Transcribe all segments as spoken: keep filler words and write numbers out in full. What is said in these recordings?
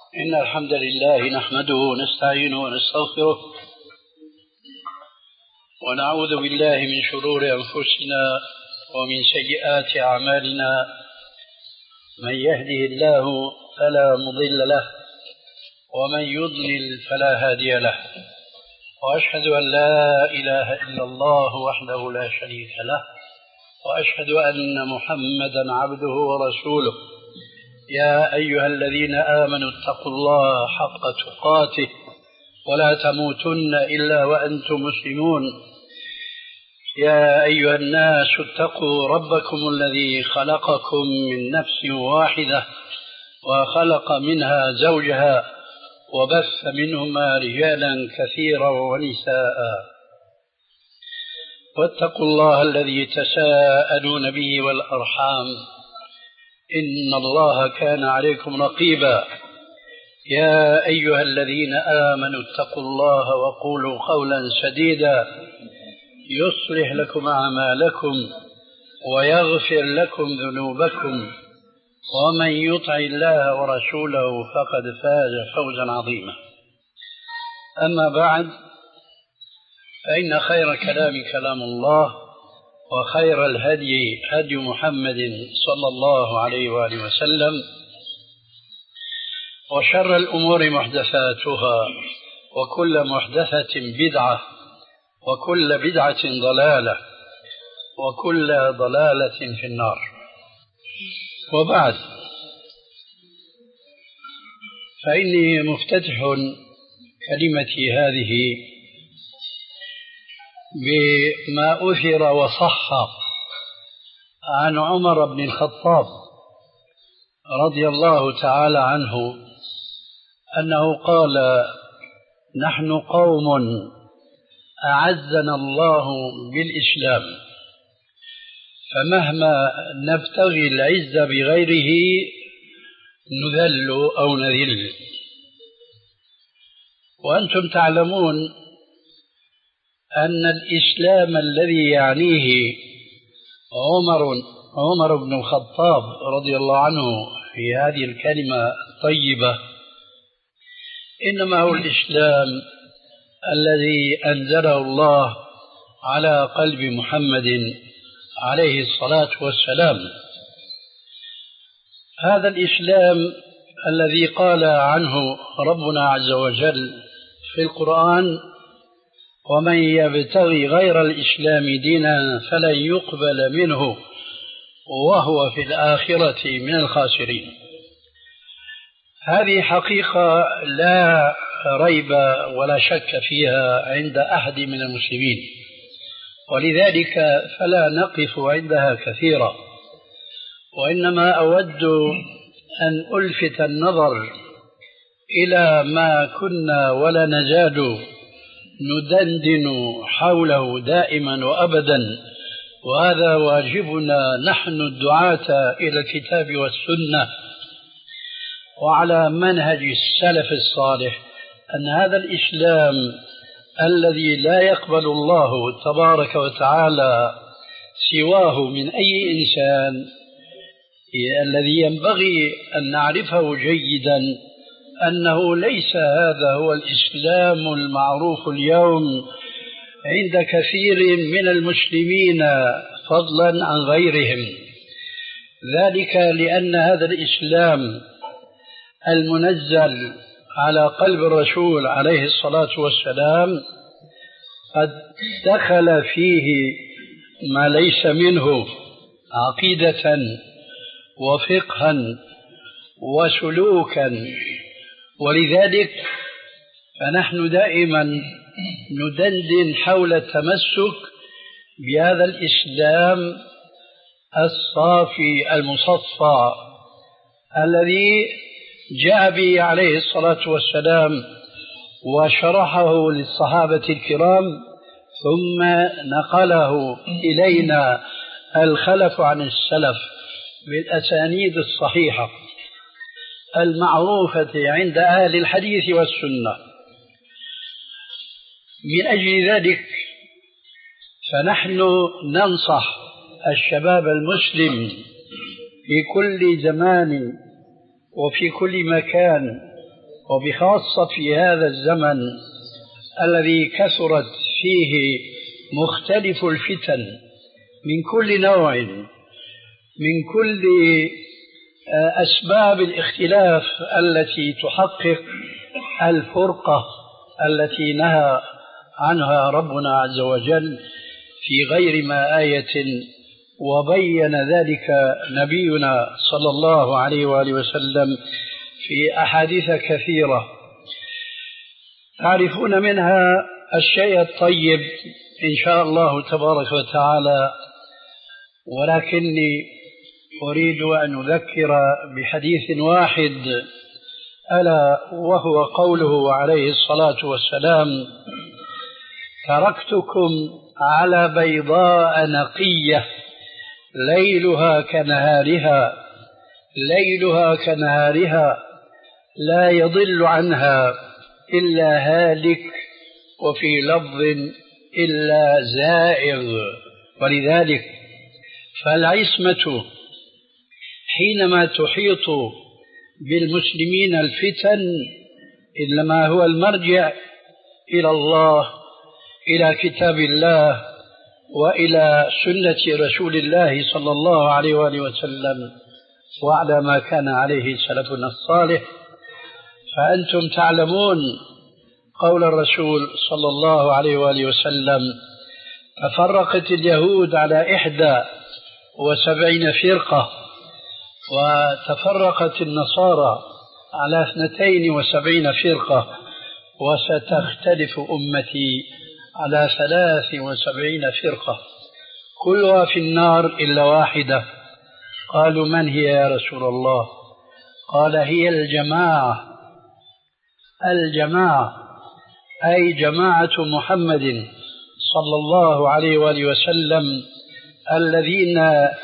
إن الحمد لله نحمده ونستعينه ونستغفره ونعوذ بالله من شرور أنفسنا ومن سيئات أعمالنا. من يهده الله فلا مضل له ومن يضلل فلا هادي له، وأشهد أن لا إله إلا الله وحده لا شريك له، وأشهد أن محمدا عبده ورسوله. يا أيها الذين آمنوا اتقوا الله حق تقاته ولا تموتن إلا وأنتم مسلمون. يا أيها الناس اتقوا ربكم الذي خلقكم من نفس واحدة وخلق منها زوجها وبث منهما رجالا كثيرا ونساء، واتقوا الله الذي تساءلون به والأرحام إن الله كان عليكم رقيبا. يا أيها الذين آمنوا اتقوا الله وقولوا قولا سديدا يصلح لكم أعمالكم ويغفر لكم ذنوبكم، ومن يطع الله ورسوله فقد فاز فوزا عظيما. أما بعد، فإن خير كلام كلام الله، وخير الهدي هدي محمد صلى الله عليه وآله وسلم، وشر الأمور محدثاتها، وكل محدثة بدعة، وكل بدعة ضلالة، وكل ضلالة في النار. وبعد، فإني مفتتح كلمتي هذه بما أثر وصح عن عمر بن الخطاب رضي الله تعالى عنه أنه قال: نحن قوم أعزنا الله بالإسلام، فمهما نبتغي العز بغيره نذل أو نذل. وأنتم تعلمون أن الإسلام الذي يعنيه عمر عمر بن الخطاب رضي الله عنه في هذه الكلمة الطيبة إنما هو الإسلام الذي أنزله الله على قلب محمد عليه الصلاة والسلام. هذا الإسلام الذي قال عنه ربنا عز وجل في القرآن: ومن يبتغي غير الإسلام دينا فلن يقبل منه وهو في الآخرة من الخاسرين. هذه حقيقة لا ريب ولا شك فيها عند أحد من المسلمين، ولذلك فلا نقف عندها كثيرا، وإنما أود أن ألفت النظر إلى ما كنا ولا نزال ندندن حوله دائما وأبدا، وهذا واجبنا نحن الدعاة إلى الكتاب والسنة وعلى منهج السلف الصالح، أن هذا الإسلام الذي لا يقبل الله تبارك وتعالى سواه من أي إنسان، الذي ينبغي أن نعرفه جيدا أنه ليس هذا هو الإسلام المعروف اليوم عند كثير من المسلمين فضلا عن غيرهم. ذلك لأن هذا الإسلام المنزل على قلب الرسول عليه الصلاة والسلام قد دخل فيه ما ليس منه عقيدة وفقها وسلوكا، ولذلك فنحن دائما ندندن حول التمسك بهذا الإسلام الصافي المصفى الذي جاء به عليه الصلاة والسلام وشرحه للصحابة الكرام، ثم نقله إلينا الخلف عن السلف بالأسانيد الصحيحة المعروفة عند أهل الحديث والسنة. من أجل ذلك فنحن ننصح الشباب المسلم في كل زمان وفي كل مكان وبخاصة في هذا الزمن الذي كثرت فيه مختلف الفتن من كل نوع، من كل أسباب الاختلاف التي تحقق الفرقة التي نهى عنها ربنا عز وجل في غير ما آية، وبين ذلك نبينا صلى الله عليه وآله وسلم في أحاديث كثيرة تعرفون منها الشيء الطيب إن شاء الله تبارك وتعالى، ولكني أريد أن أذكر بحديث واحد، ألا وهو قوله عليه الصلاة والسلام: تركتكم على بيضاء نقية ليلها كنهارها ليلها كنهارها لا يضل عنها إلا هالك، وفي لفظ إلا زائغ. ولذلك فالعصمة حينما تحيط بالمسلمين الفتن إنما هو المرجع إلى الله، إلى كتاب الله، وإلى سنة رسول الله صلى الله عليه وآله وسلم، وعلى ما كان عليه سلفنا الصالح. فأنتم تعلمون قول الرسول صلى الله عليه وآله وسلم: تفرقت اليهود على إحدى وسبعين فرقة، وتفرقت النصارى على اثنتين وسبعين فرقة، وستختلف أمتي على ثلاث وسبعين فرقة كلها في النار إلا واحدة. قالوا: من هي يا رسول الله؟ قال: هي الجماعة الجماعة أي جماعة محمد صلى الله عليه وآله وسلم، الذين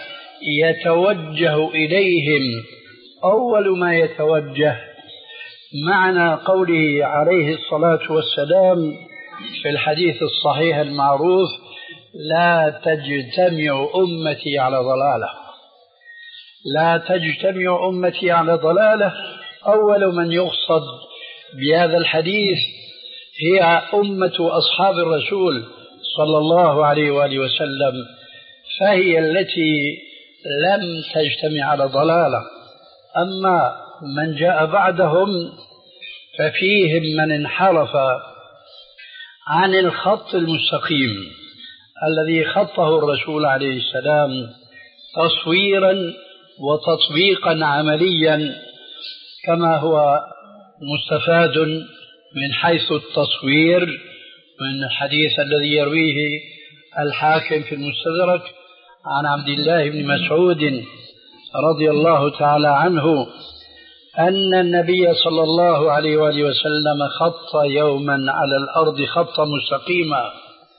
يتوجه إليهم أول ما يتوجه، معنى قوله عليه الصلاة والسلام في الحديث الصحيح المعروف: لا تجتمع أمتي على ضلالة. لا تجتمع أمتي على ضلالة، أول من يقصد بهذا الحديث هي أمة أصحاب الرسول صلى الله عليه وآله وسلم، فهي التي لم تجتمع على ضلالة. أما من جاء بعدهم ففيهم من انحرف عن الخط المستقيم الذي خطه الرسول عليه السلام تصويرا وتطبيقا عمليا، كما هو مستفاد من حيث التصوير من الحديث الذي يرويه الحاكم في المستدرك عن عبد الله بن مسعود رضي الله تعالى عنه أن النبي صلى الله عليه وآله وسلم خط يوما على الأرض خطا مستقيما،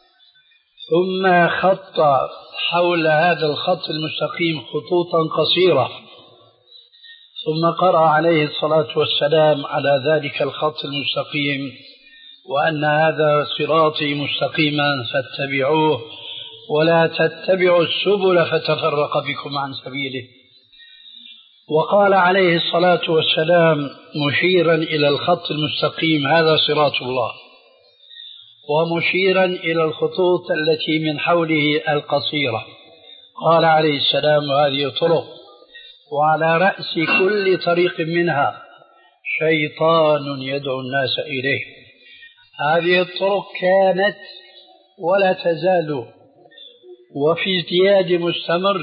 ثم خط حول هذا الخط المستقيم خطوطا قصيرة، ثم قرأ عليه الصلاة والسلام على ذلك الخط المستقيم: وأن هذا صراطي مستقيما فاتبعوه ولا تتبعوا السبل فتفرق بكم عن سبيله. وقال عليه الصلاة والسلام مشيرا إلى الخط المستقيم: هذا صراط الله، ومشيرا إلى الخطوط التي من حوله القصيرة قال عليه السلام: هذه طرق، وعلى رأس كل طريق منها شيطان يدعو الناس إليه. هذه الطرق كانت ولا تزال وفي ازدياد مستمر،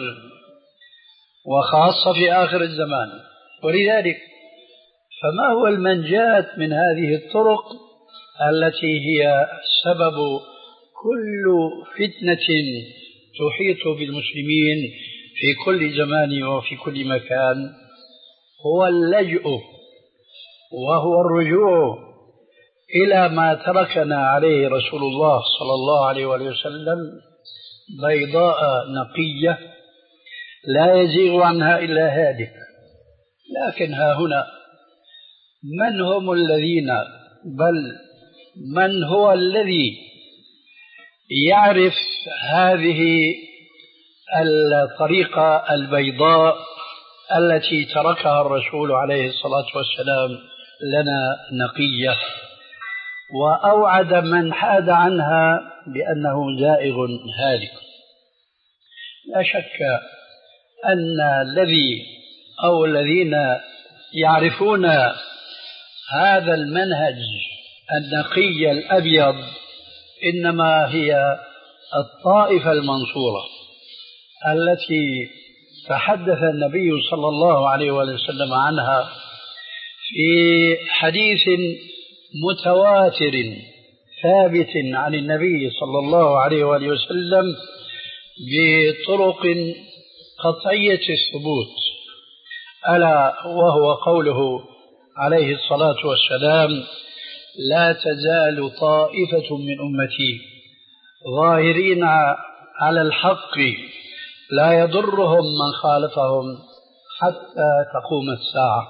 وخاصة في آخر الزمان. ولذلك فما هو المنجاة من هذه الطرق التي هي سبب كل فتنة تحيط بالمسلمين في كل زمان وفي كل مكان؟ هو اللجؤ، وهو الرجوع إلى ما تركنا عليه رسول الله صلى الله عليه وسلم: بيضاء نقية لا يزيغ عنها إلا هالك. لكن ها هنا من هم الذين بل من هو الذي يعرف هذه الطريقة البيضاء التي تركها الرسول عليه الصلاة والسلام لنا نقية، وأوعد من حاد عنها بأنه زائغ هالك. لا شك أن الذي أو الذين يعرفون هذا المنهج النقي الأبيض إنما هي الطائفة المنصورة التي تحدث النبي صلى الله عليه وسلم عنها في حديث متواتر ثابت عن النبي صلى الله عليه وسلم بطرق قطعية الثبوت، ألا وهو قوله عليه الصلاة والسلام: لا تزال طائفة من أمتي ظاهرين على الحق لا يضرهم من خالفهم حتى تقوم الساعة.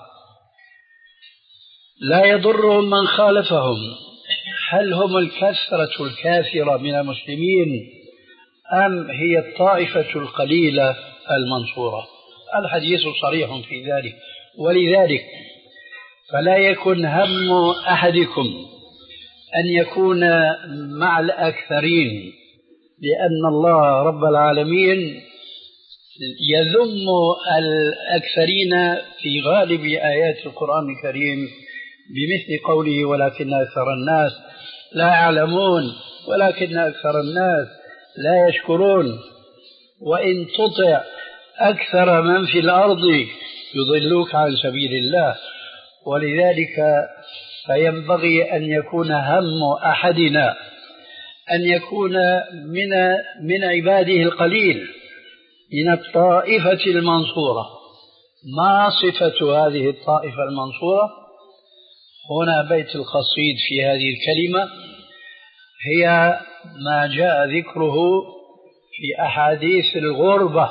لا يضرهم من خالفهم، هل هم الكثرة الكافرة من المسلمين أم هي الطائفة القليلة المنصورة؟ الحديث صريح في ذلك. ولذلك فلا يكن هم أحدكم أن يكون مع الأكثرين، لأن الله رب العالمين يذم الأكثرين في غالب آيات القرآن الكريم بمثل قوله: ولكن أكثر الناس لا يعلمون، ولكن أكثر الناس لا يشكرون. وإن تطع أكثر من في الأرض يضلوك عن سبيل الله. ولذلك فينبغي أن يكون هم أحدنا أن يكون من من عباده القليل من الطائفة المنصورة. ما صفة هذه الطائفة المنصورة؟ هنا بيت القصيد في هذه الكلمة هي ما جاء ذكره في أحاديث الغربة،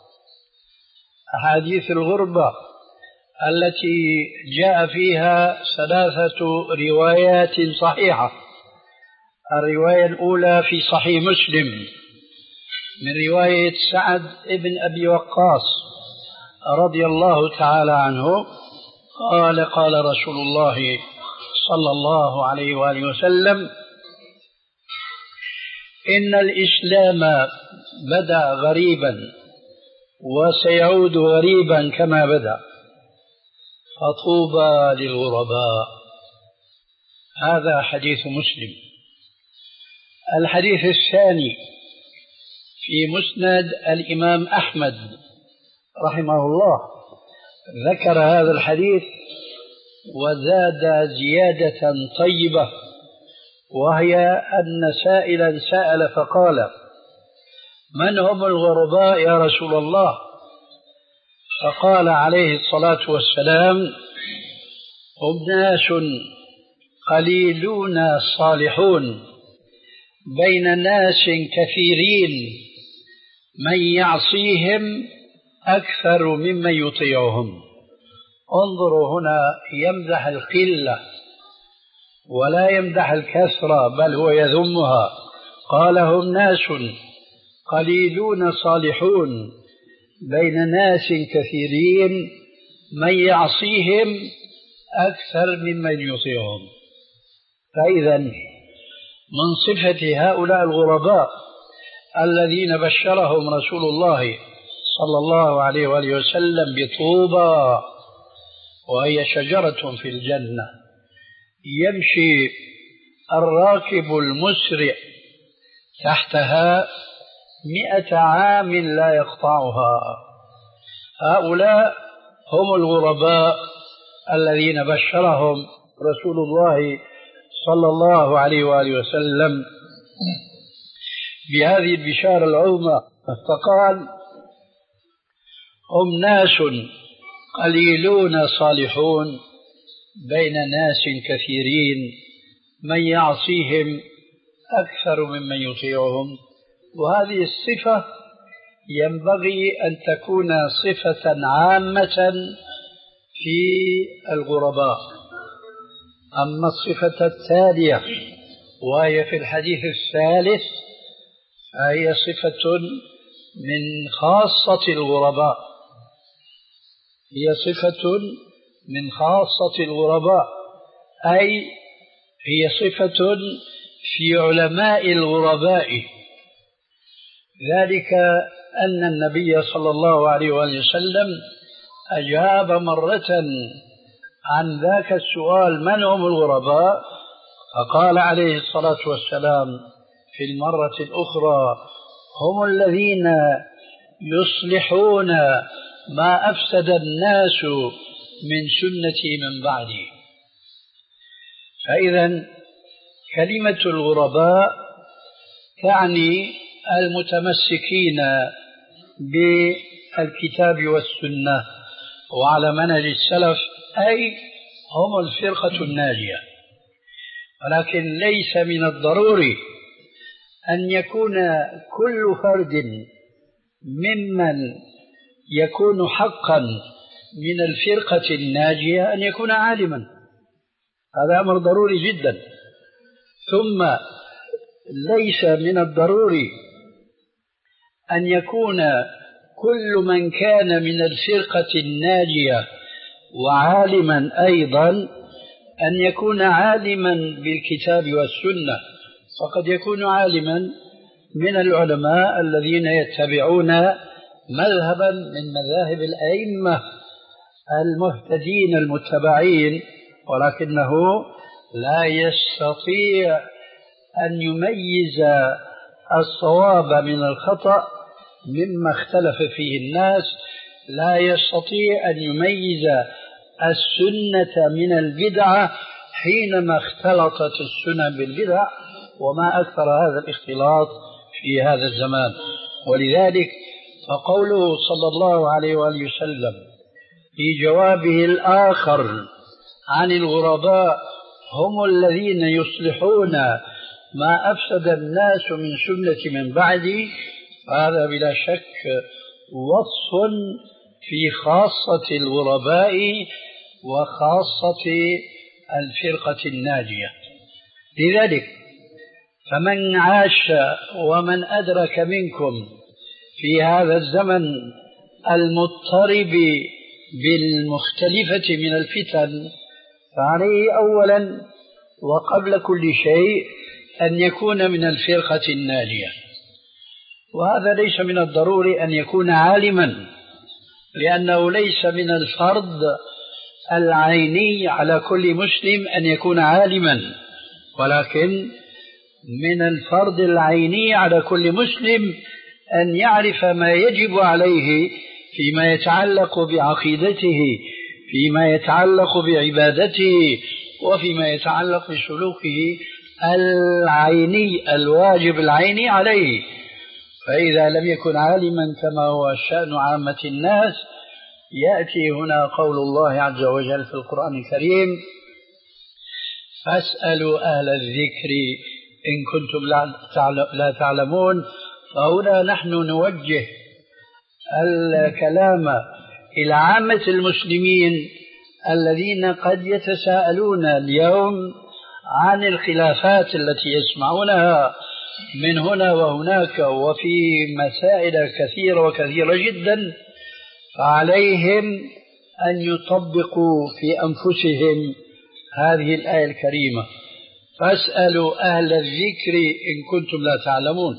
أحاديث الغربة التي جاء فيها ثلاثة روايات صحيحة. الرواية الأولى في صحيح مسلم من رواية سعد بن أبي وقاص رضي الله تعالى عنه قال: قال رسول الله صلى الله عليه وآله وسلم: إن الإسلام بدأ غريبا وسيعود غريبا كما بدأ، فطوبى للغرباء. هذا حديث مسلم. الحديث الثاني في مسند الإمام أحمد رحمه الله ذكر هذا الحديث وزاد زيادة طيبة، وهي أن سائلا سأل فقال: من هم الغرباء يا رسول الله؟ فقال عليه الصلاة والسلام: هم ناس قليلون صالحون بين ناس كثيرين من يعصيهم أكثر ممن يطيعهم. انظروا هنا يمدح القلة ولا يمدح الكثرة، بل هو يذمها. قال: هم ناس قليلون صالحون بين ناس كثيرين من يعصيهم أكثر ممن يطيعهم. فإذا من صفة هؤلاء الغرباء الذين بشرهم رسول الله صلى الله عليه وآله وسلم بطوبى، وهي شجرة في الجنة يمشي الراكب المسرع تحتها مئة عام لا يقطعها. هؤلاء هم الغرباء الذين بشرهم رسول الله صلى الله عليه وآله وسلم بهذه البشارة العظمى، فقال: هم ناس قليلون صالحون بين ناس كثيرين من يعصيهم أكثر ممن يطيعهم. وهذه الصفة ينبغي أن تكون صفة عامة في الغرباء. أما الصفة التالية وهي في الحديث الثالث فهي صفة من خاصة الغرباء، هي صفة من خاصة الغرباء. أي هي صفة في علماء الغرباء، ذلك أن النبي صلى الله عليه وآله وسلم أجاب مرة عن ذاك السؤال من هم الغرباء، فقال عليه الصلاة والسلام في المرة الأخرى هم الذين يصلحون ما أفسد الناس من سنتي من بعدي. فإذا كلمة الغرباء تعني المتمسكين بالكتاب والسنة وعلى منهج السلف، أي هم الفرقة الناجية. ولكن ليس من الضروري أن يكون كل فرد ممن يكون حقا من الفرقة الناجية أن يكون عالما، هذا أمر ضروري جدا. ثم ليس من الضروري أن يكون كل من كان من الفرقة الناجية وعالما أيضا أن يكون عالما بالكتاب والسنة، فقد يكون عالما من العلماء الذين يتبعون مذهبا من مذاهب الأئمة المهتدين المتبعين، ولكنه لا يستطيع أن يميز الصواب من الخطأ مما اختلف فيه الناس، لا يستطيع أن يميز السنة من البدعة حينما اختلطت السنن بالبدع، وما أكثر هذا الاختلاط في هذا الزمان. ولذلك فقوله صلى الله عليه وآله وسلم في جوابه الآخر عن الغرباء هم الذين يصلحون ما أفسد الناس من سنة من بعدي، هذا بلا شك وصف في خاصة الغرباء وخاصة الفرقة الناجية. لذلك فمن عاش ومن أدرك منكم في هذا الزمن المضطرب بالمختلفة من الفتن فعليه أولا وقبل كل شيء أن يكون من الفرقة الناجية. وهذا ليس من الضروري أن يكون عالما، لأنه ليس من الفرض العيني على كل مسلم أن يكون عالما، ولكن من الفرض العيني على كل مسلم أن يعرف ما يجب عليه فيما يتعلق بعقيدته، فيما يتعلق بعبادته، وفيما يتعلق بسلوكه العيني الواجب العيني عليه. فإذا لم يكن عالما كما هو شأن عامة الناس، يأتي هنا قول الله عز وجل في القرآن الكريم فاسألوا أهل الذكر إن كنتم لا تعلمون. فهنا نحن نوجه الكلام إلى عامة المسلمين الذين قد يتساءلون اليوم عن الخلافات التي يسمعونها من هنا وهناك وفي مسائل كثيرة وكثيرة جدا، فعليهم أن يطبقوا في أنفسهم هذه الآية الكريمة فاسألوا أهل الذكر إن كنتم لا تعلمون.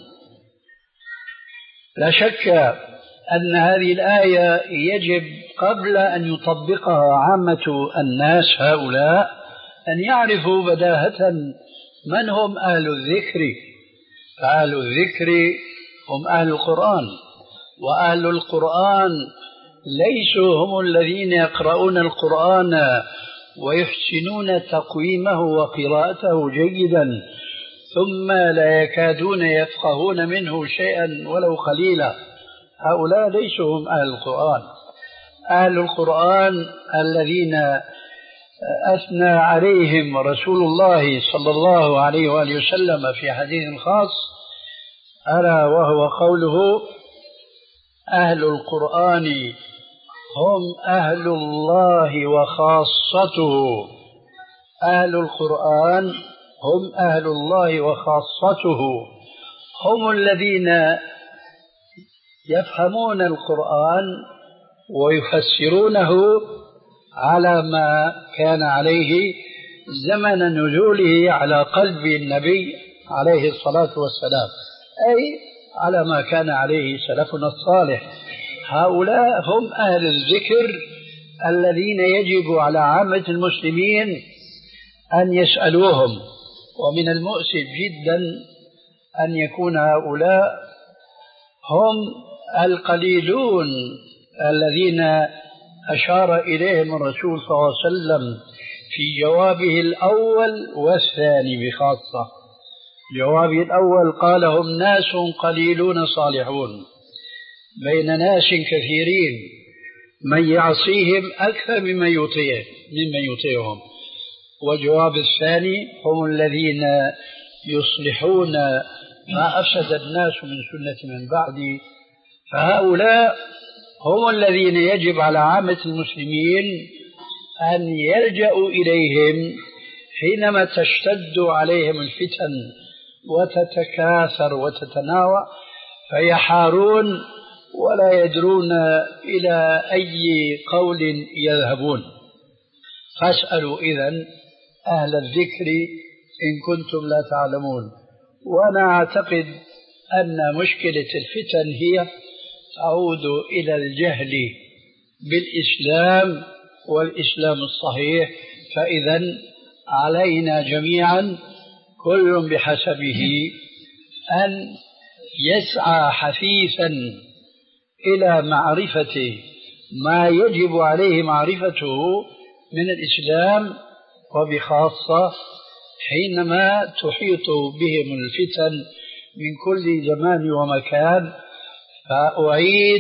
لا شك أن هذه الآية يجب قبل أن يطبقها عامة الناس هؤلاء أن يعرفوا بداهة من هم أهل الذكر. فأهل الذكر هم أهل القرآن، وأهل القرآن ليسوا هم الذين يقرؤون القرآن ويحسنون تقويمه وقراءته جيدا ثم لا يكادون يفقهون منه شيئا ولو قليلا. هؤلاء ليسوا هم أهل القرآن. أهل القرآن الذين أثنى عليهم رسول الله صلى الله عليه وآله وسلم في حديث خاص، ألا وهو قوله أهل القرآن هم أهل الله وخاصته. أهل القرآن هم أهل الله وخاصته، هم الذين يفهمون القرآن ويفسرونه على ما كان عليه زمن نزوله على قلب النبي عليه الصلاة والسلام، أي على ما كان عليه سلفنا الصالح. هؤلاء هم أهل الذكر الذين يجب على عامة المسلمين أن يسألوهم. ومن المؤسف جدا أن يكون هؤلاء هم القليلون الذين أشار إليهم الرسول صلى الله عليه وسلم في جوابه الأول والثاني بخاصة. جوابه الأول قال هم ناس قليلون صالحون بين ناس كثيرين من يعصيهم أكثر ممن يطيع ممن يطيعهم. والجواب الثاني هم الذين يصلحون ما أفسد الناس من سنة من بعد. فهؤلاء هم الذين يجب على عامة المسلمين أن يلجأوا إليهم حينما تشتد عليهم الفتن وتتكاثر وتتناوى، فيحارون ولا يدرون إلى أي قول يذهبون. فاسألوا إذن أهل الذكر إن كنتم لا تعلمون. وأنا أعتقد أن مشكلة الفتن هي تعود إلى الجهل بالإسلام والإسلام الصحيح. فإذن علينا جميعا كل بحسبه أن يسعى حثيثا إلى معرفة ما يجب عليه معرفته من الإسلام، وبخاصة حينما تحيط بهم الفتن من كل زمان ومكان. فأعيد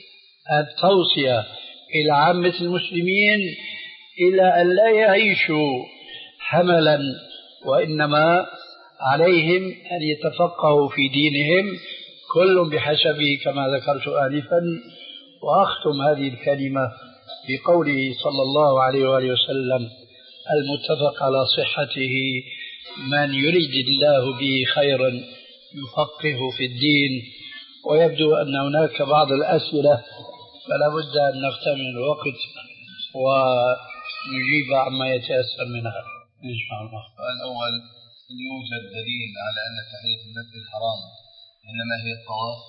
التوصية إلى عامة المسلمين إلى أن لا يعيشوا حملا، وإنما عليهم أن يتفقهوا في دينهم كل بحسبه كما ذكرت آنفا. وأختم هذه الكلمة بقوله صلى الله عليه وآله وسلم المتفق على صحته: من يريد الله به خيرا يفقهه في الدين. ويبدو أن هناك بعض الأسئلة فلا بد أن نغتنم الوقت ونجيب عما يتيسر منها إن شاء الله. السؤال الأول: هل يوجد دليل على أن تحية المسجد الحرام إنما هي الطواف؟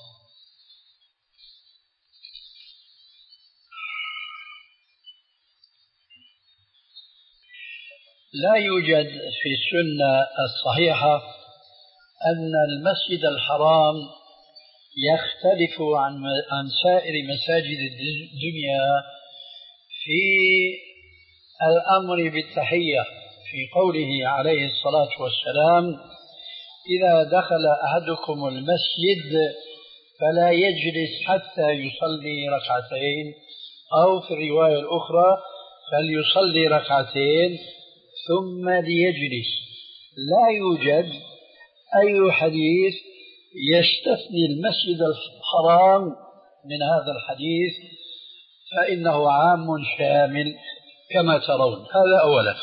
لا يوجد في السنة الصحيحة أن المسجد الحرام يختلف عن عن سائر مساجد الدنيا في الأمر بالتحية، في قوله عليه الصلاة والسلام: إذا دخل أحدكم المسجد فلا يجلس حتى يصلي ركعتين، أو في الرواية الأخرى فليصلي ركعتين ثم ليجلس. لا يوجد أي حديث يستثني المسجد الحرام من هذا الحديث، فإنه عام شامل كما ترون. هذا أولا.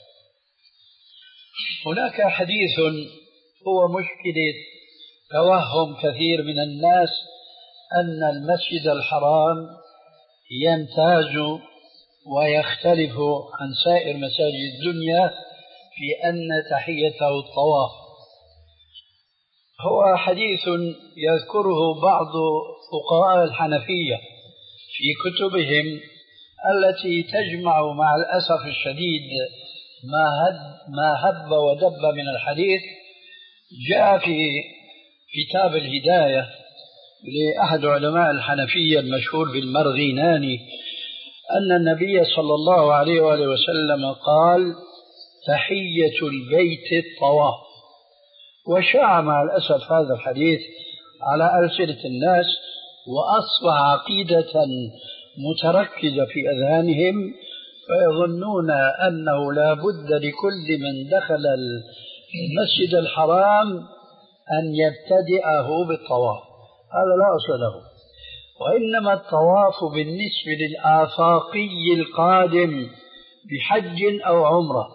هناك حديث هو مشكلة توهم كثير من الناس أن المسجد الحرام يمتاز ويختلف عن سائر مساجد الدنيا في أن تحيته الطواف. هو حديث يذكره بعض فقهاء الحنفية في كتبهم التي تجمع مع الأسف الشديد ما هب, ما هب ودب من الحديث. جاء في كتاب الهداية لأحد علماء الحنفية المشهور بالمرغيناني أن النبي صلى الله عليه وآله وسلم قال: تحية البيت الطواف. وشاع مع الأسف هذا الحديث على ألسنة الناس، وأصبح عقيدة متركزة في أذهانهم، فيظنون أنه لا بد لكل من دخل المسجد الحرام أن يبتدئه بالطواف. هذا لا أصل له، وإنما الطواف بالنسبة للآفاقي القادم بحج أو عمرة.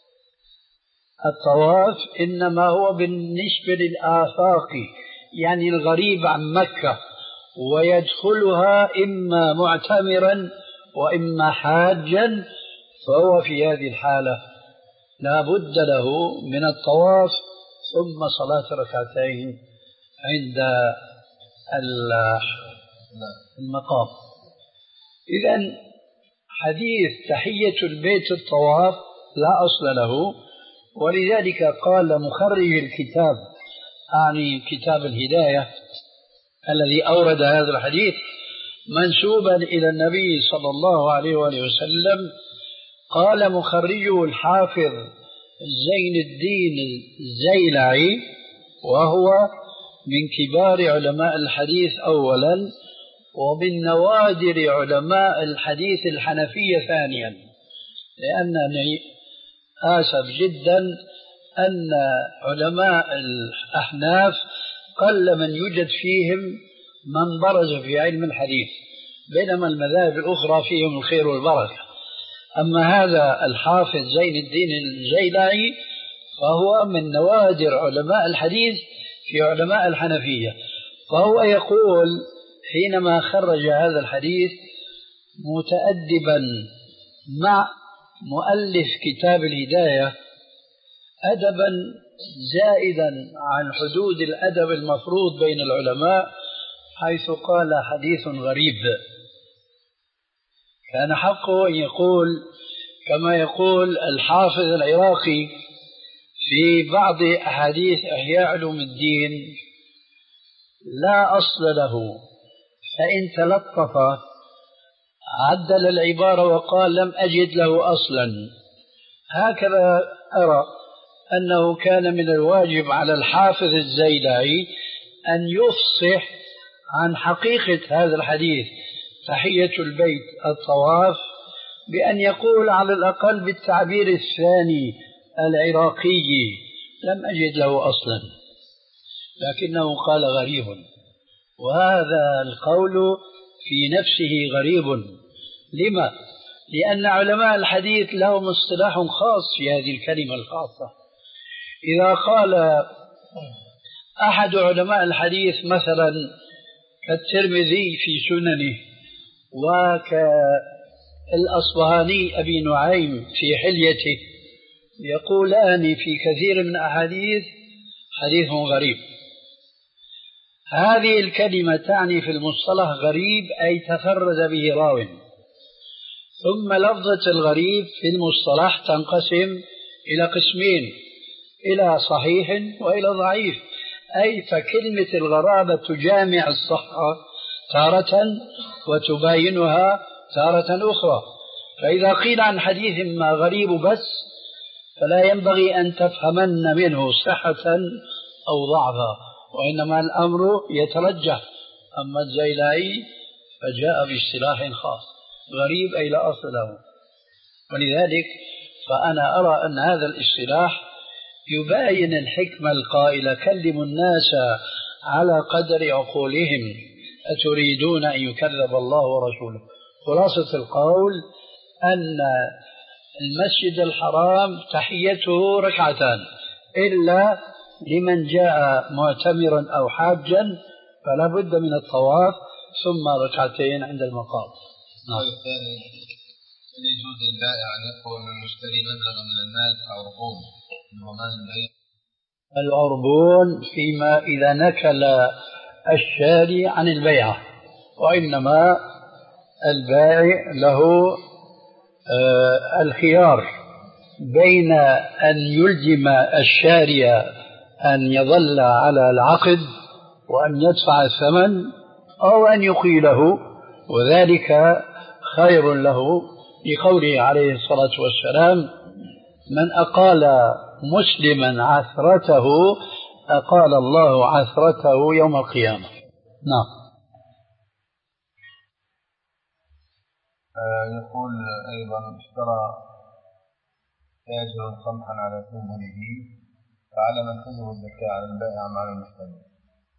الطواف إنما هو بالنسبة للآفاقي، يعني الغريب عن مكة، ويدخلها إما معتمرا وإما حاجا، فهو في هذه الحالة لا بد له من الطواف ثم صلاة ركعتين عند المقام. إذن حديث تحية البيت الطواف لا أصل له، ولذلك قال مخرج الكتاب، أعني كتاب الهداية الذي أورد هذا الحديث منسوبا إلى النبي صلى الله عليه وآله وسلم، قال مخرجه الحافظ زين الدين الزيلعي، وهو من كبار علماء الحديث أولا، ومن نوادر علماء الحديث الحنفية ثانيا، لأنني آسف جدا أن علماء الأحناف قل من يوجد فيهم من برز في علم الحديث، بينما المذاهب الأخرى فيهم الخير والبركة. أما هذا الحافظ زين الدين الزيلعي فهو من نوادر علماء الحديث في علماء الحنفية، فهو يقول حينما خرج هذا الحديث متأدبا مع مؤلف كتاب الهداية أدبا زائدا عن حدود الأدب المفروض بين العلماء، حيث قال حديث غريب. كان حقه أن يقول كما يقول الحافظ العراقي في بعض أحاديث إحياء علوم الدين: لا أصل له، فإن تلطف عدل العبارة وقال لم أجد له أصلا. هكذا أرى أنه كان من الواجب على الحافظ الزيلعي أن يفصح عن حقيقة هذا الحديث تحية البيت الطواف، بأن يقول على الأقل بالتعبير الثاني العراقي: لم أجد له أصلا، لكنه قال غريب، وهذا القول في نفسه غريب. لما؟ لأن علماء الحديث لهم اصطلاح خاص في هذه الكلمة الخاصة. إذا قال أحد علماء الحديث مثلا كالترمذي في سننه وكالأصبهاني أبي نعيم في حليته يقولان في كثير من أحاديث حديث غريب، هذه الكلمة تعني في المصطلح غريب أي تفرد به راو. ثم لفظة الغريب في المصطلح تنقسم إلى قسمين: إلى صحيح وإلى ضعيف، أي فكلمة الغرابة تجامع الصحة تارة وتباينها تارة أخرى. فإذا قيل عن حديث ما غريب بس فلا ينبغي أن تفهمن منه صحة أو ضعفا، وإنما الأمر يترجح. أما الزيلعي فجاء باصطلاح خاص: غريب أي لا أصل له. ولذلك فأنا أرى أن هذا الاصطلاح يباين الحكمة القائلة: كلموا الناس على قدر عقولهم أتريدون أن يكذب الله ورسوله. خلاصة القول أن المسجد الحرام تحيته ركعتان، إلا لمن جاء معتمرا أو حاجا فلا بد من الطواف ثم ركعتين عند المقام. السؤال الثاني: هل يجوز للبائع أن يقبل من المشتري مبلغا من المال كعربون من ضمان البيع؟ العربون فيما إذا نكل الشاري عن البيعة، وإنما البائع له آه الخيار بين أن يلزم الشاري أن يظل على العقد وأن يدفع الثمن، أو أن يقيله، وذلك خير له، لقوله عليه الصلاة والسلام: من أقال مسلما عثرته أقال الله عثرته يوم القيامة. نعم. آه يقول أيضا: اشترى تاجر قمحا على سنبله، فعلى من تجب الزكاة، على البائع أم على المشتري؟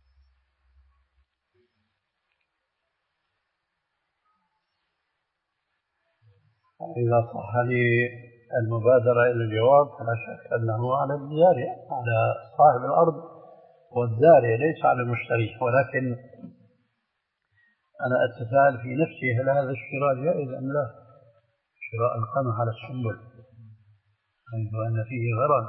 إذا صح لي المبادرة إلى الجواب فلا شك أنه على الزارع، على صاحب الأرض والزارع، ليس على المشتري. ولكن أنا أتساءل في نفسي: هل هذا الشراء جائز أم لا؟ شراء القمح على السنبل. حيث أن فيه غرض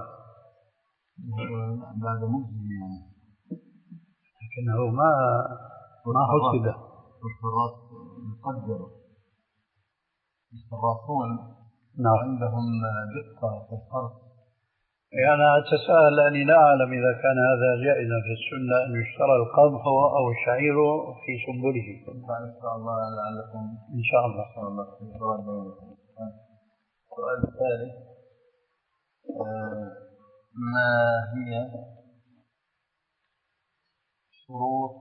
بعد مجزي يعني، لكنه ما ما حسب. والحراس مقدرة الحراسون نعم عندهم دقة في الحرس. يعني أنا أتساءل لأني لا أعلم إذا كان هذا جائزا في السنة أن يشترى القمح أو الشعير في سنبله. إن شاء الله لعلكم إن شاء الله. إن شاء الله في السؤال الثالث، ما هي شروط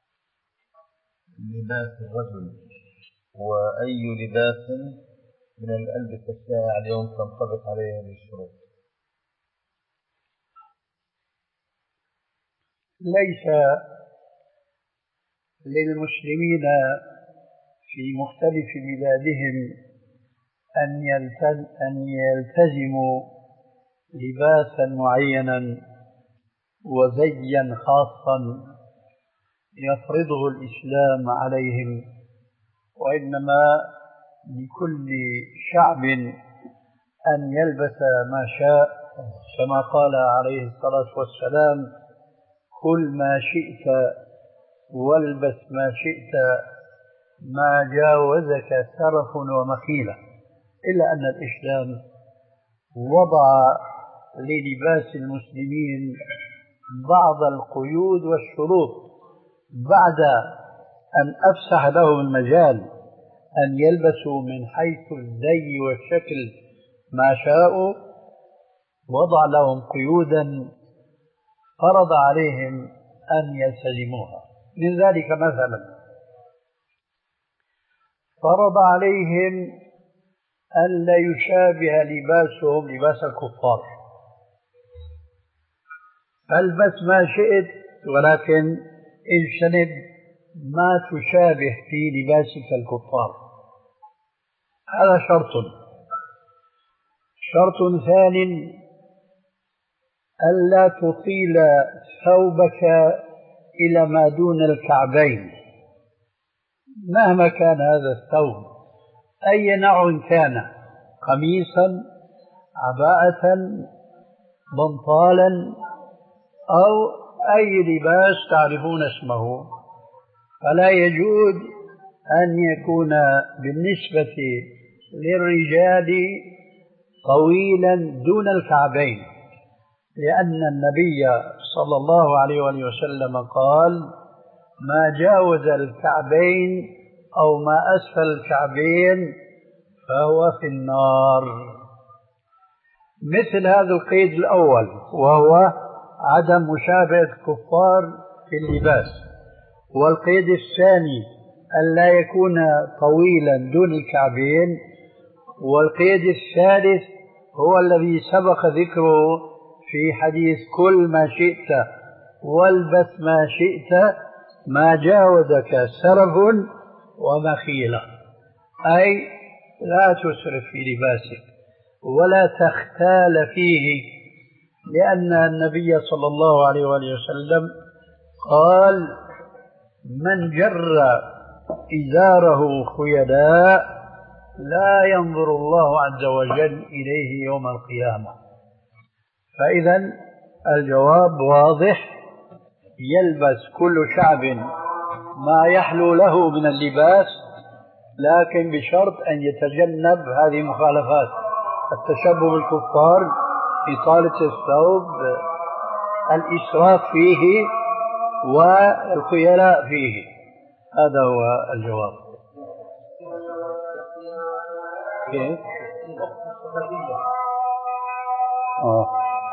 لباس الرجل، وأي لباس من الألبسة الشائعة اليوم تنطبق عليه هذه الشروط؟ ليس للمسلمين في مختلف بلادهم أن يلتزموا لباسا معينا وزيا خاصا يفرضه الإسلام عليهم، وإنما لكل شعب أن يلبس ما شاء، كما قال عليه الصلاة والسلام: كل ما شئت والبس ما شئت ما جاوزك سرف ومخيلة، إلا أن الإسلام وضع للباس المسلمين بعض القيود والشروط بعد أن أفسح لهم المجال أن يلبسوا من حيث الزي والشكل ما شاءوا. وضع لهم قيودا فرض عليهم أن يلتزموها. من ذلك مثلا فرض عليهم أن لا يشابه لباسهم لباس الكفار، فالبس ما شئت ولكن اجتنب ما تشابه في لباسك الكفار. هذا شرط. شرط ثاني: ألا تطيل ثوبك إلى ما دون الكعبين مهما كان هذا الثوب، أي نوع كان، قميصا، عباءة، بنطالا، أو أي لباس تعرفون اسمه، فلا يجوز أن يكون بالنسبة للرجال طويلا دون الكعبين، لأن النبي صلى الله عليه وآله وسلم قال: ما جاوز الكعبين أو ما أسفل الكعبين فهو في النار. مثل هذا القيد الأول وهو عدم مشابهة الكفار في اللباس، والقيد الثاني ألا يكون طويلا دون الكعبين، والقيد الثالث هو الذي سبق ذكره في حديث كل ما شئت والبس ما شئت ما جاوزك سرف ومخيلة، أي لا تسرف في لباسك ولا تختال فيه، لأن النبي صلى الله عليه وآله وسلم قال: من جر إزاره خيلاء لا ينظر الله عز وجل إليه يوم القيامة. فإذا الجواب واضح: يلبس كل شعب ما يحلو له من اللباس، لكن بشرط أن يتجنب هذه المخالفات: التشبه بالكفار، إطالة الثوب، الإسراف فيه، والخيلاء فيه. هذا هو الجواب. كيف؟ آه.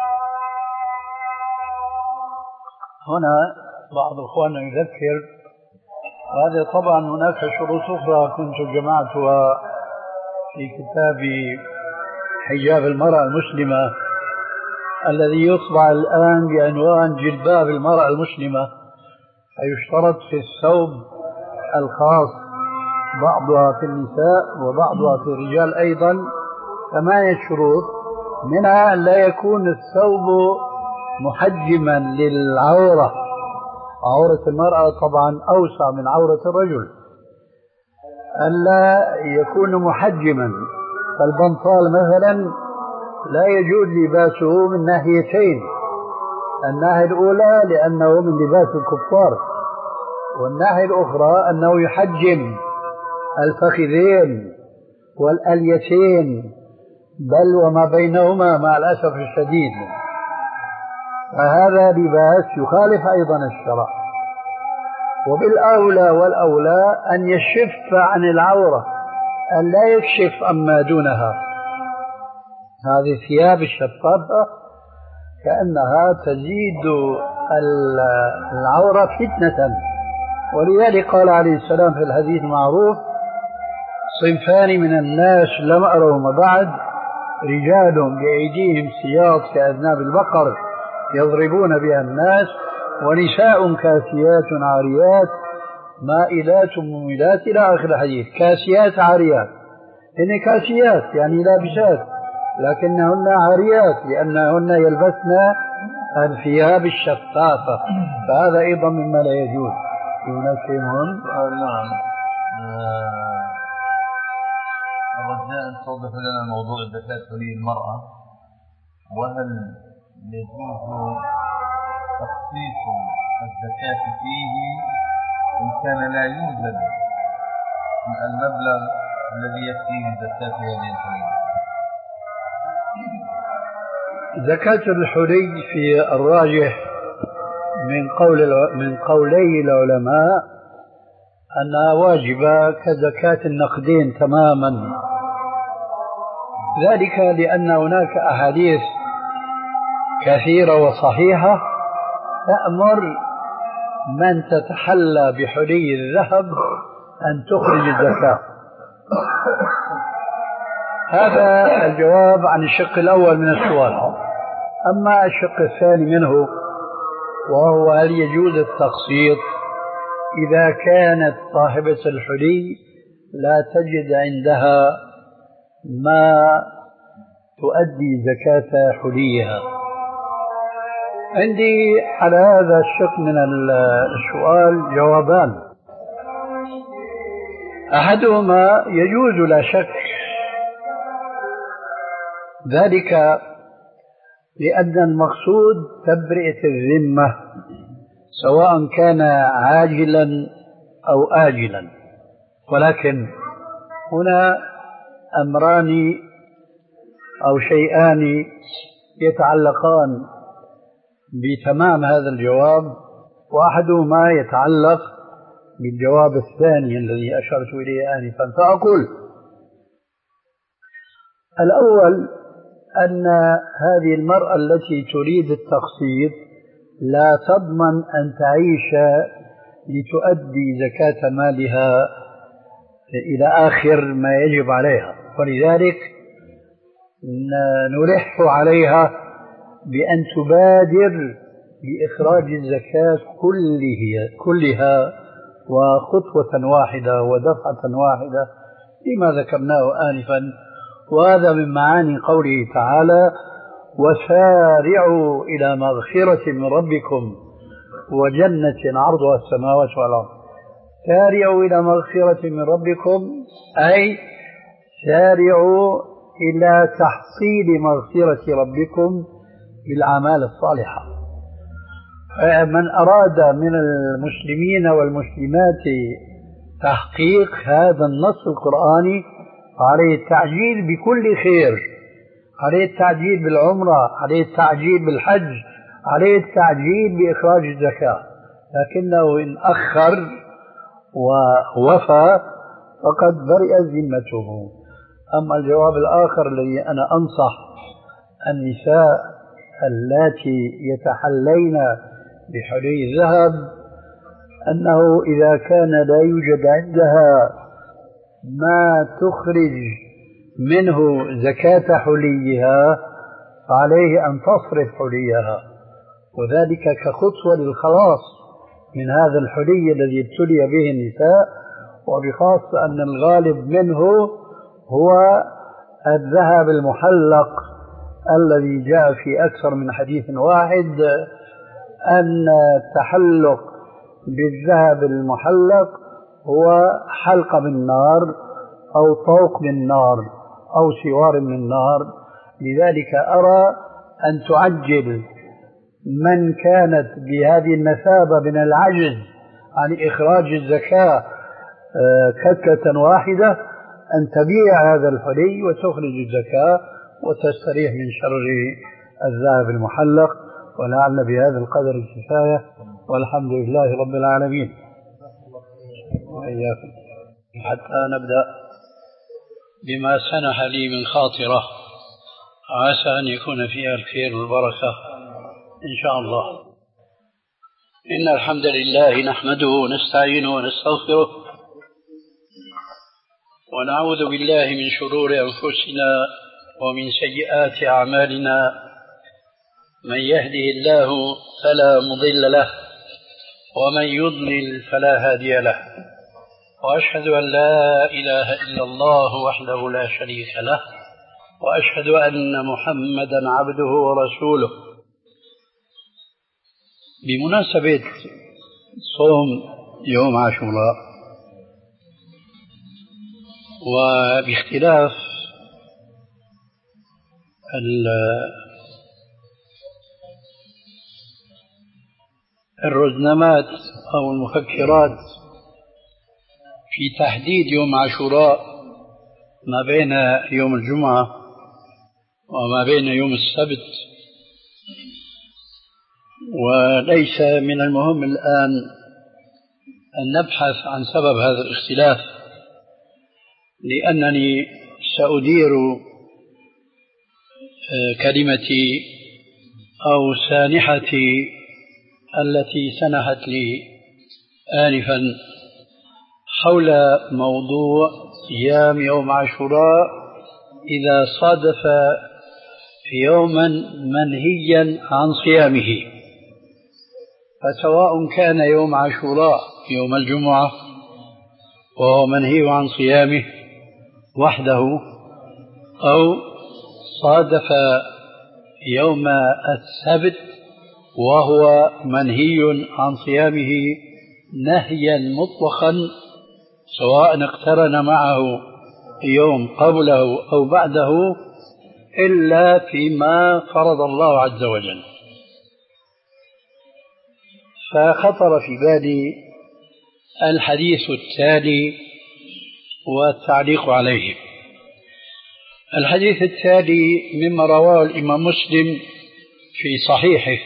هنا بعض إخواننا يذكر، وهذا طبعا هناك شروط أخرى كنت جمعتها في كتاب حجاب المرأة المسلمة الذي يطبع الآن بعنوان جلباب المرأة المسلمة، فيشترط في الثوب الخاص بعضها في النساء وبعضها في الرجال أيضا ثمانية شروط، منها أن لا يكون الثوب محجما للعورة. عورة المرأة طبعا أوسع من عورة الرجل. ألا يكون محجما، فالبنطال مثلا لا يجوز لباسه من ناحيتين. الناحية الأولى لأنه من لباس الكفار، والناحية الأخرى أنه يحجم الفخذين والأليتين بل وما بينهما مع الأسف الشديد، فهذا لباس يخالف أيضا الشرع. وبالأولى والأولى أن يشف عن العورة، أن لا يكشف عما دونها. هذه الثياب الشفافة كأنها تزيد العورة فتنة، ولذلك قال عليه السلام في الحديث المعروف: صنفان من الناس لم أرهما بعد، رجال بأيديهم سياط كأذناب البقر يضربون بها الناس، ونساء كاسيات عاريات مائلات مميلات إلى آخر الحديث. كاسيات عاريات، هن كاسيات يعني لابسات، لكنهن عاريات لأنهن يلبسن الثياب الشفافة، فهذا أيضا مما لا يجوز. ينسمون. نعم. رجاء أن توضح لنا موضوع زكاة ولي المرأة، وهل يجوز تخصيص الزكاة فيه إن كان لا يوجد المبلغ الذي يكفي زكاة هذه الحرية؟ زكاة الحري في الراجح من قول من قولي العلماء أنها واجبة كزكاة النقدين تماما، ذلك لأن هناك أحاديث كثيرة وصحيحة تأمر من تتحلى بحلي الذهب أن تخرج الزكاة. هذا الجواب عن الشق الأول من السؤال. أما الشق الثاني منه وهو هل يجوز التقسيط إذا كانت صاحبة الحلي لا تجد عندها ما تؤدي زكاة حليها. عندي على هذا الشق من السؤال جوابان. أحدهما يجوز لا شك، ذلك لأن المقصود تبرئة الذمة سواء كان عاجلا أو آجلا، ولكن هنا أمران أو شيئان يتعلقان بتمام هذا الجواب، وأحدهما يتعلق بالجواب الثاني الذي أشرت إليه آنفا. فأقول الأول أن هذه المرأة التي تريد التقسيط لا تضمن أن تعيش لتؤدي زكاة مالها إلى آخر ما يجب عليها، ولذلك نلح عليها بأن تبادر بإخراج الزكاة كلها, كلها وخطوة واحدة ودفعة واحدة لما ذكرناه آنفا. وهذا من معاني قوله تعالى: وسارعوا إلى مغفرة من ربكم وجنة عرضها السماوات والأرض. سارعوا إلى مغفرة من ربكم أي سارعوا إلى تحصيل مغفرة ربكم بالأعمال الصالحة. فمن أراد من المسلمين والمسلمات تحقيق هذا النص القرآني عليه التعجيل بكل خير، عليه التعجيل بالعمرة، عليه التعجيل بالحج، عليه التعجيل بإخراج الزكاة. لكنه إن أخر ووفى فقد برئ ذمته. أما الجواب الآخر الذي أنا أنصح النساء اللاتي يتحلين بحلي الذهب أنه إذا كان لا يوجد عندها ما تخرج منه زكاة حليها فعليه أن تصرف حليها، وذلك كخطوة للخلاص من هذا الحلي الذي ابتلي به النساء، وبخاصة أن الغالب منه هو الذهب المحلق الذي جاء في أكثر من حديث واحد أن التحلق بالذهب المحلق هو حلقة من نار أو طوق من نار أو سوار من نار، لذلك أرى أن تعجل من كانت بهذه المثابة من العجز عن إخراج الزكاة كتلة واحدة، أن تبيع هذا الحلي وتخرج الزكاة وتستريح من شر الذهب المحلق. ولعل بهذا القدر الكفاية، والحمد لله رب العالمين. وإياكم. حتى نبدأ بما سنح لي من خاطرة، عسى أن يكون فيها الخير والبركة إن شاء الله. إن الحمد لله نحمده ونستعينه ونستغفره ونعوذ بالله من شرور أنفسنا ومن سيئات أعمالنا. من يهده الله فلا مضل له ومن يضلل فلا هادي له، وأشهد أن لا إله إلا الله وحده لا شريك له، وأشهد أن محمدا عبده ورسوله. بمناسبة صوم يوم عاشوراء وباختلاف الرزنامات أو المفكرات في تحديد يوم عاشوراء ما بين يوم الجمعة وما بين يوم السبت، وليس من المهم الآن أن نبحث عن سبب هذا الاختلاف، لأنني سأدير كلمتي أو سانحتي التي سنحت لي آنفا حول موضوع صيام يوم عاشوراء إذا صادف يوما منهيا عن صيامه، فسواء كان يوم عاشوراء يوم الجمعة وهو منهي عن صيامه وحده، أو صادف يوم السبت وهو منهي عن صيامه نهيا مطلقا، سواء اقترن معه يوم قبله أو بعده، إلا فيما فرض الله عز وجل. فخطر في بالي الحديث التالي والتعليق عليه. الحديث التالي مما رواه الإمام مسلم في صحيحه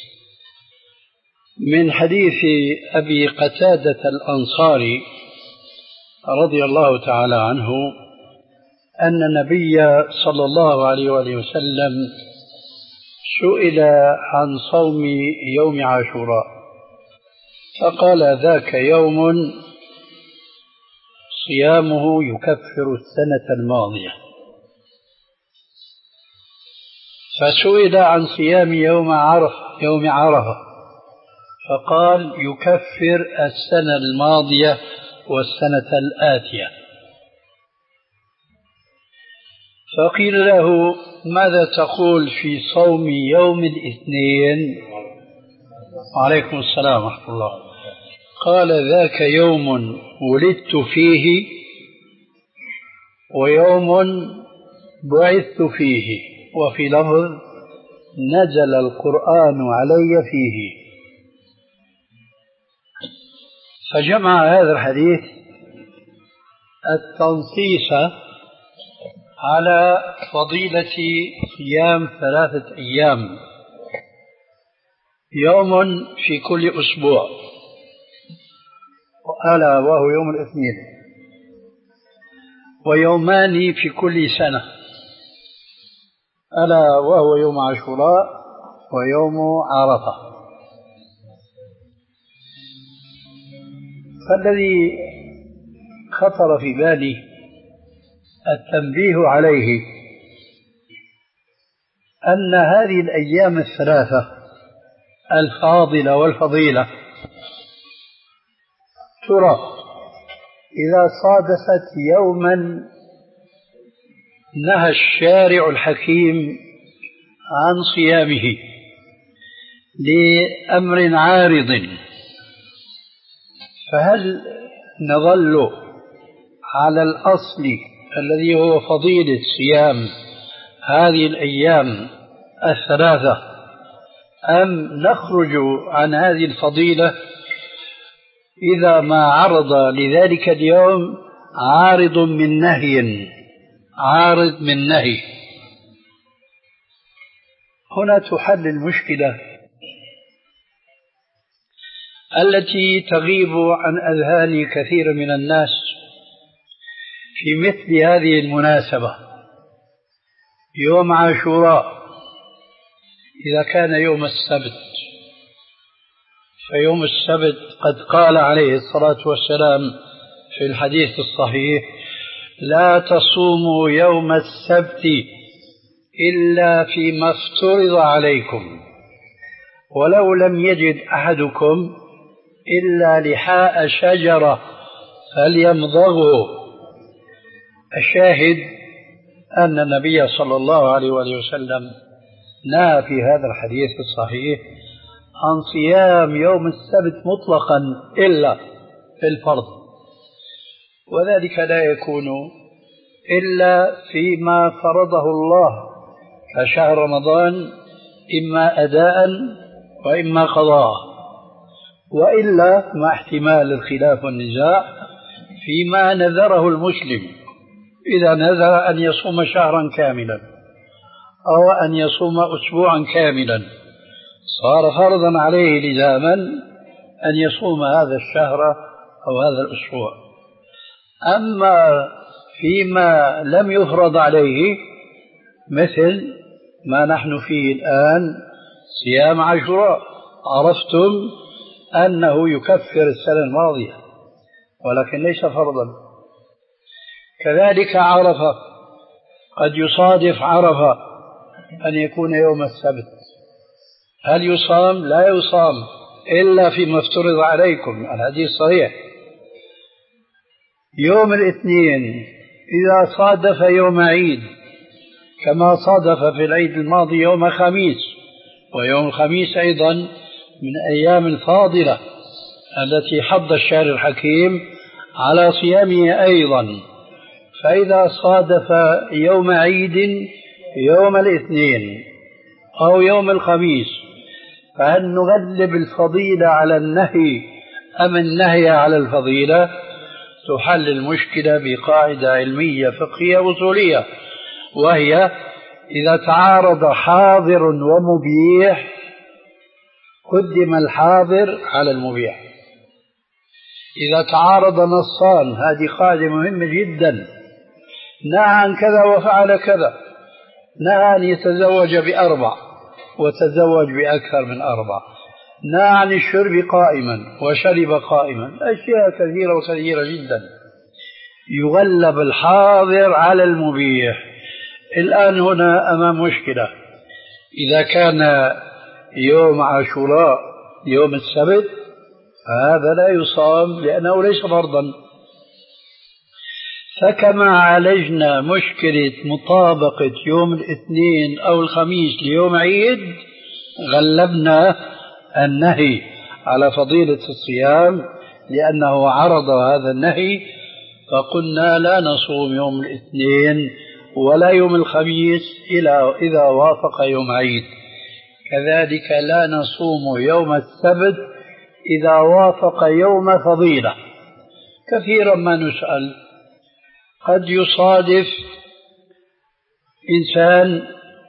من حديث أبي قتادة الأنصاري رضي الله تعالى عنه أن النبي صلى الله عليه وآله وسلم سئل عن صوم يوم عاشوراء فقال: ذاك يوم صيامه يكفر السنة الماضية. فسئل عن صيام يوم عرفة يوم عرفة فقال: يكفر السنة الماضية والسنة الآتية. فقيل له: ماذا تقول في صوم يوم الاثنين؟ وعليكم السلام ورحمة الله. قال: ذاك يوم ولدت فيه ويوم بعثت فيه، وفي لفظ نزل القرآن علي فيه. فجمع هذا الحديث التنصيص على فضيلة صيام ثلاثة أيام، يوم في كل أسبوع ألا وهو يوم الاثنين، ويومان في كل سنة ألا وهو يوم عاشوراء ويوم عرفة. فالذي خطر في بالي التنبيه عليه أن هذه الأيام الثلاثة الفاضلة والفضيلة ترى إذا صادفت يوما نهى الشارع الحكيم عن صيامه لأمر عارض، فهل نظل على الأصل الذي هو فضيلة صيام هذه الأيام الثلاثة، أم نخرج عن هذه الفضيلة إذا ما عرض لذلك اليوم عارض من نهي عارض من نهي؟ هنا تحل المشكلة التي تغيب عن أذهان كثير من الناس في مثل هذه المناسبة. يوم عاشوراء إذا كان يوم السبت، فيوم السبت قد قال عليه الصلاة والسلام في الحديث الصحيح: لا تصوموا يوم السبت إلا فيما افترض عليكم، ولو لم يجد أحدكم إلا لحاء شجرة فليمضغه. الشاهد أن النبي صلى الله عليه وآله وسلم نهى في هذا الحديث الصحيح عن صيام يوم السبت مطلقا إلا في الفرض، وذلك لا يكون إلا فيما فرضه الله كشهر رمضان، إما أداء وإما قضاء، وإلا مع احتمال الخلاف والنزاع فيما نذره المسلم. إذا نذر أن يصوم شهرا كاملا أو أن يصوم أسبوعا كاملا صار فرضا عليه لزاما أن يصوم هذا الشهر أو هذا الأسبوع. أما فيما لم يفرض عليه مثل ما نحن فيه الآن صيام عاشوراء، عرفتم أنه يكفر السنة الماضية ولكن ليس فرضا. كذلك عرفة، قد يصادف عرفة أن يكون يوم السبت، هل يصام؟ لا يصام إلا فيما افترض عليكم، الحديث صحيح. يوم الاثنين إذا صادف يوم عيد كما صادف في العيد الماضي يوم خميس، ويوم الخميس أيضا من أيام الفاضلة التي حض الشارع الحكيم على صيامه أيضا، فإذا صادف يوم عيد يوم الاثنين أو يوم الخميس، فهل نغلب الفضيلة على النهي أم النهي على الفضيلة؟ تحل المشكلة بقاعدة علمية فقهية أصولية، وهي إذا تعارض حاضر ومبيح قدم الحاضر على المبيح. إذا تعارض نصان، هذه قاعدة مهمة جدا، نهى عن كذا وفعل كذا، نهى أن يتزوج بأربع وتزوج بأكثر من أربع، نهى عن الشرب قائما وشرب قائما، أشياء كثيرة وكثيرة جدا، يغلب الحاضر على المبيح. الآن هنا أمام مشكلة، إذا كان يوم عاشوراء يوم السبت فهذا لا يصام لأنه ليس فرضا، فكما عالجنا مشكلة مطابقة يوم الاثنين أو الخميس ليوم عيد، غلبنا النهي على فضيلة الصيام لأنه عرض هذا النهي، فقلنا لا نصوم يوم الاثنين ولا يوم الخميس إلا إذا وافق يوم عيد. كذلك لا نصوم يوم السبت إذا وافق يوم فضيلة. كثيرا ما نسأل، قد يصادف إنسان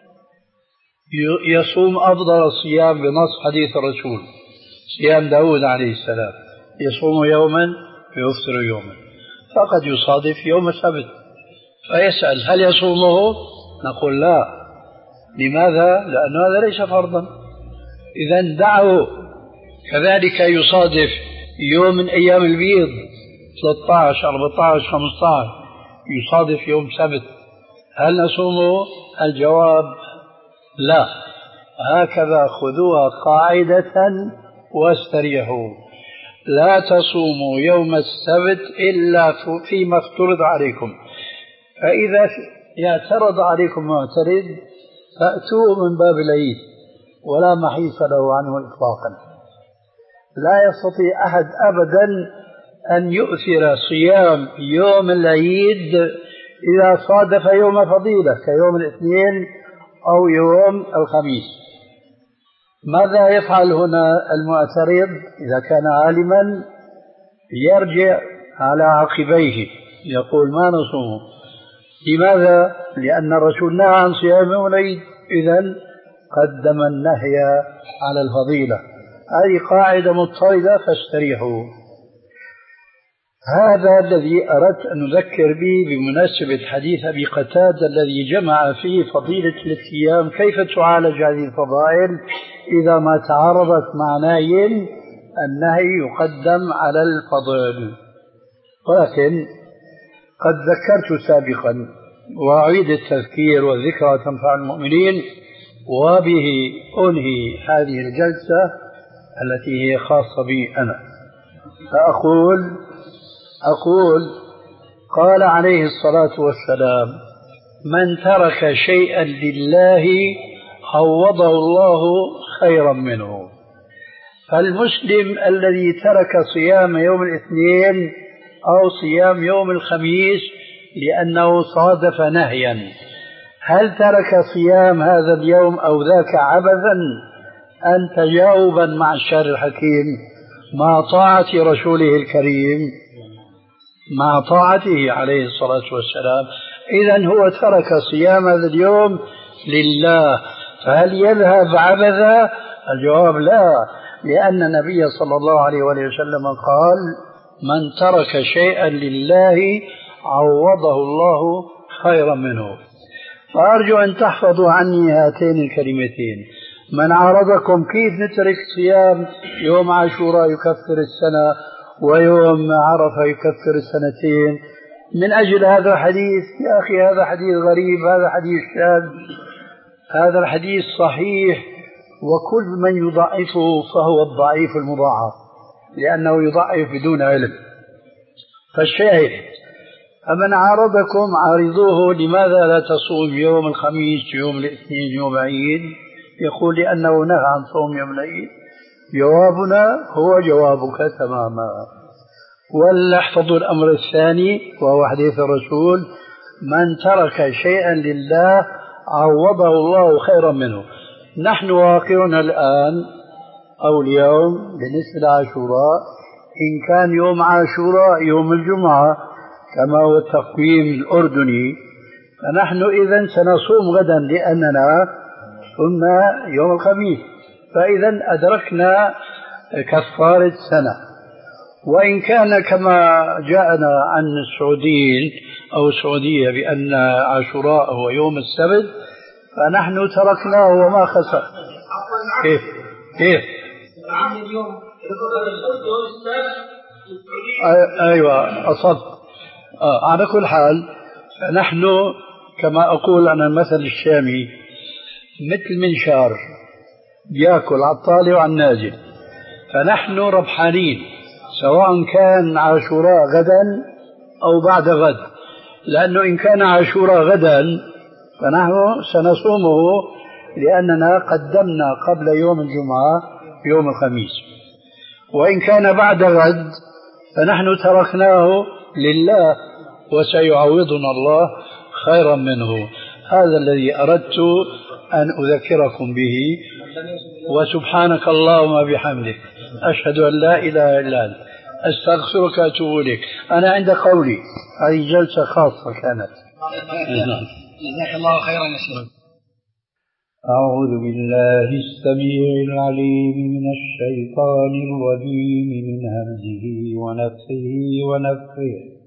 يصوم أفضل الصيام بنص حديث الرسول، صيام داود عليه السلام، يصوم يوما ويفطر يوما، فقد يصادف يوم السبت فيسأل هل يصومه؟ نقول لا. لماذا؟ لأن هذا ليس فرضا، إذن دعه. كذلك يصادف يوم من أيام البيض ثلاثة عشر أربعة عشر خمسة عشر، يصادف يوم سبت، هل نصومه؟ الجواب لا. هكذا خذوها قاعدة واستريحوا، لا تصوموا يوم السبت إلا فيما افترض عليكم، فإذا اعترض عليكم معترض فأتوه من باب العيد ولا محيص له عنه إطلاقا. لا يستطيع أحد أبدا أن يؤثر صيام يوم العيد إذا صادف يوم فضيلة كيوم الاثنين أو يوم الخميس. ماذا يفعل هنا المعترض إذا كان عالما؟ يرجع على عقبيه يقول ما نصوم. لماذا؟ لأن الرسول نهى عن صيام يوم العيد، إذن قدم النهي على الفضيلة. هذه قاعدة مضطردة فاستريحوا. هذا الذي أردت أن نذكر به بمناسبة حديث أبي قتادة الذي جمع فيه فضيلة الصيام. كيف تعالج هذه الفضائل إذا ما تعارضت مع نهي؟ النهي يقدم على الفضل. ولكن قد ذكرت سابقا وأعيد التذكير والذكرى تنفع المؤمنين، وبه أنهي هذه الجلسة التي هي خاصة بي أنا. فأقول أقول قال عليه الصلاة والسلام: من ترك شيئا لله عوضه الله خيرا منه. فالمسلم الذي ترك صيام يوم الاثنين أو صيام يوم الخميس لأنه صادف نهيا، هل ترك صيام هذا اليوم أو ذاك عبثا أم تجاوبا مع الشارع الحكيم مع طاعة رسوله الكريم، مع طاعته عليه الصلاة والسلام؟ إذن هو ترك صيام هذا اليوم لله، فهل يذهب عبثا؟ الجواب لا، لأن النبي صلى الله عليه وسلم قال: من ترك شيئا لله عوضه الله خيرا منه. فأرجو أن تحفظوا عني هاتين الكلمتين: من عارضكم كيف نترك صيام يوم عاشوراء يكفر السنة ويوم عرفة يكفر السنتين من أجل هذا الحديث؟ يا أخي هذا حديث غريب، هذا حديث شاذ. هذا الحديث صحيح، وكل من يضعفه فهو الضعيف المضاعف، لأنه يضعف بدون علم. فالشاهد: فمن عارضكم عارضوه لماذا لا تصوم يوم الخميس يوم الاثنين يوم عيد؟ يقول لأنه نهى عن صوم يوم العيد. جوابنا هو جوابك تماما. ولنحفظ الأمر الثاني وهو حديث الرسول: من ترك شيئا لله عوضه الله خيرا منه. نحن واقعنا الآن أو اليوم بالنسبة لعاشوراء، إن كان يوم عاشوراء يوم الجمعة كما هو التقويم الأردني، فنحن إذن سنصوم غدا لأننا صمنا يوم الخميس، فإذن أدركنا كفارة سنة. وإن كان كما جاءنا عن السعوديين أو السعودية بأن عاشوراء هو يوم السبت، فنحن تركناه وما خسر. كيف كيف أيوة أصبت. آه على كل حال، نحن كما أقول أنا المثل الشامي مثل منشار يأكل على الطالع وعلى النازل، فنحن ربحانين سواء كان عاشوراء غدا أو بعد غد، لأنه إن كان عاشوراء غدا فنحن سنصومه لأننا قدمنا قبل يوم الجمعة يوم الخميس، وإن كان بعد غد فنحن تركناه لله وسيعوضنا الله خيرا منه. هذا الذي أردت أن أذكركم به. وسبحانك اللهم بحمدك أشهد أن لا إله إلا أنت أستغفرك وأتوب إليك. أنا عند قولي هذه جلسة خاصة كانت. جزاك الله خيرا يا شيخ. أعوذ بالله السميع العليم من الشيطان الرجيم من همزه ونفخه ونفخه.